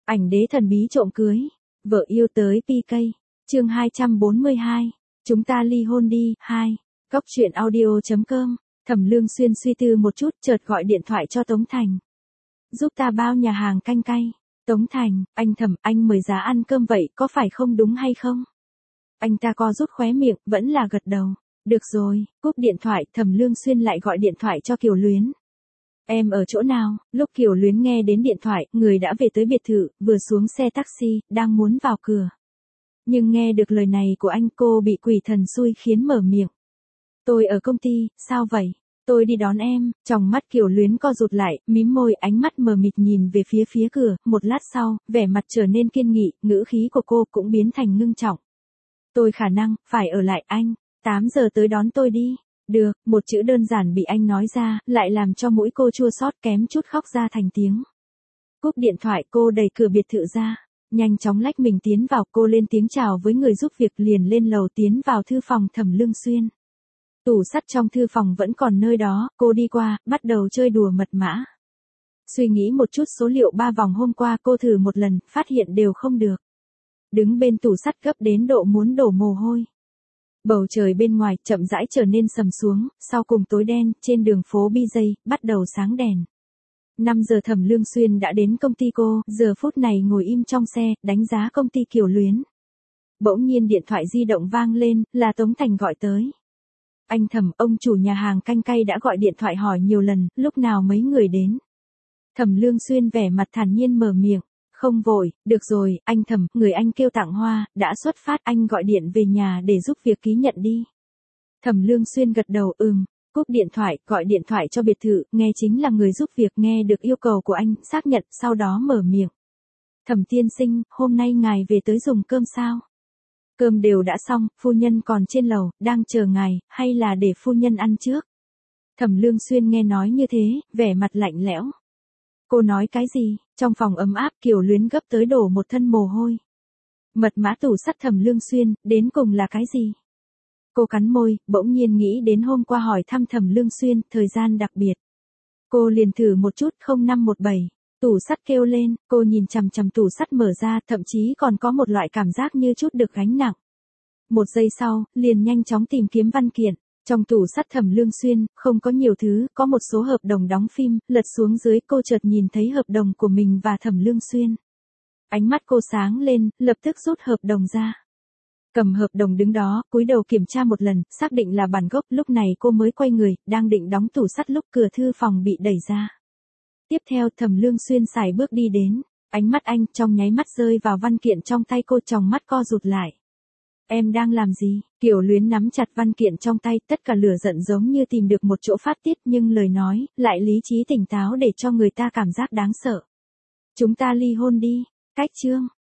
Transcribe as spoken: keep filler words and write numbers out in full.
Ảnh đế thần bí trộm cưới. Vợ yêu tới pê ca. Chương hai trăm bốn mươi hai. Chúng ta ly hôn đi. hai. Góc truyện audio chấm com. Thẩm Lương Xuyên suy tư một chút, chợt gọi điện thoại cho Tống Thành. Giúp ta bao nhà hàng canh cay. Tống Thành, anh Thẩm, anh mời giá ăn cơm vậy, có phải không đúng hay không? Anh ta co rút khóe miệng, vẫn là gật đầu. Được rồi, cúp điện thoại, Thẩm Lương Xuyên lại gọi điện thoại cho Kiều Luyến. Em ở chỗ nào? Lúc Kiều Luyến nghe đến điện thoại, người đã về tới biệt thự, vừa xuống xe taxi, đang muốn vào cửa. Nhưng nghe được lời này của anh, cô bị quỷ thần xui khiến mở miệng. Tôi ở công ty, sao vậy? Tôi đi đón em. Trong mắt Kiều Luyến co rụt lại, mím môi, ánh mắt mờ mịt nhìn về phía phía cửa. Một lát sau, vẻ mặt trở nên kiên nghị, ngữ khí của cô cũng biến thành ngưng trọng. Tôi khả năng phải ở lại anh. tám giờ tới đón tôi đi. Được, một chữ đơn giản bị anh nói ra, lại làm cho mũi cô chua xót kém chút khóc ra thành tiếng. Cúp điện thoại, cô đẩy cửa biệt thự ra. Nhanh chóng lách mình tiến vào, cô lên tiếng chào với người giúp việc, liền lên lầu tiến vào thư phòng Thẩm Lương Xuyên. Tủ sắt trong thư phòng vẫn còn nơi đó, cô đi qua, bắt đầu chơi đùa mật mã. Suy nghĩ một chút số liệu ba vòng hôm qua, cô thử một lần, phát hiện đều không được. Đứng bên tủ sắt gấp đến độ muốn đổ mồ hôi. Bầu trời bên ngoài chậm rãi trở nên sầm xuống, sau cùng tối đen, trên đường phố bê jay, bắt đầu sáng đèn. năm giờ Thẩm Lương Xuyên đã đến công ty cô, giờ phút này ngồi im trong xe, đánh giá công ty Kiều Luyến. Bỗng nhiên điện thoại di động vang lên, là Tống Thành gọi tới. Anh Thẩm, ông chủ nhà hàng canh cay đã gọi điện thoại hỏi nhiều lần, lúc nào mấy người đến. Thẩm Lương Xuyên vẻ mặt thản nhiên mở miệng. Không vội, được rồi, anh Thẩm, người anh kêu tặng hoa, đã xuất phát, anh gọi điện về nhà để giúp việc ký nhận đi. Thẩm Lương Xuyên gật đầu, ừm, cúp điện thoại, gọi điện thoại cho biệt thự, nghe chính là người giúp việc, nghe được yêu cầu của anh, xác nhận, sau đó mở miệng. Thẩm tiên sinh, hôm nay ngài về tới dùng cơm sao? Cơm đều đã xong, phu nhân còn trên lầu, đang chờ ngài, hay là để phu nhân ăn trước? Thẩm Lương Xuyên nghe nói như thế, vẻ mặt lạnh lẽo. Cô nói cái gì? Trong phòng ấm áp, Kiều Luyến gấp tới đổ một thân mồ hôi. Mật mã tủ sắt Thẩm Lương Xuyên, đến cùng là cái gì? Cô cắn môi, bỗng nhiên nghĩ đến hôm qua hỏi thăm Thẩm Lương Xuyên, thời gian đặc biệt. Cô liền thử một chút, không năm một bảy. Tủ sắt kêu lên, cô nhìn chằm chằm tủ sắt mở ra, thậm chí còn có một loại cảm giác như chút được gánh nặng. Một giây sau, liền nhanh chóng tìm kiếm văn kiện. Trong tủ sắt Thẩm Lương Xuyên, không có nhiều thứ, có một số hợp đồng đóng phim, lật xuống dưới cô chợt nhìn thấy hợp đồng của mình và Thẩm Lương Xuyên. Ánh mắt cô sáng lên, lập tức rút hợp đồng ra. Cầm hợp đồng đứng đó, cúi đầu kiểm tra một lần, xác định là bản gốc, lúc này cô mới quay người, đang định đóng tủ sắt lúc cửa thư phòng bị đẩy ra. Tiếp theo Thẩm Lương Xuyên sải bước đi đến, ánh mắt anh trong nháy mắt rơi vào văn kiện trong tay cô, tròng mắt co rụt lại. Em đang làm gì? Kiều Luyến nắm chặt văn kiện trong tay, tất cả lửa giận giống như tìm được một chỗ phát tiết, nhưng lời nói, lại lý trí tỉnh táo để cho người ta cảm giác đáng sợ. Chúng ta ly hôn đi. Cách chương.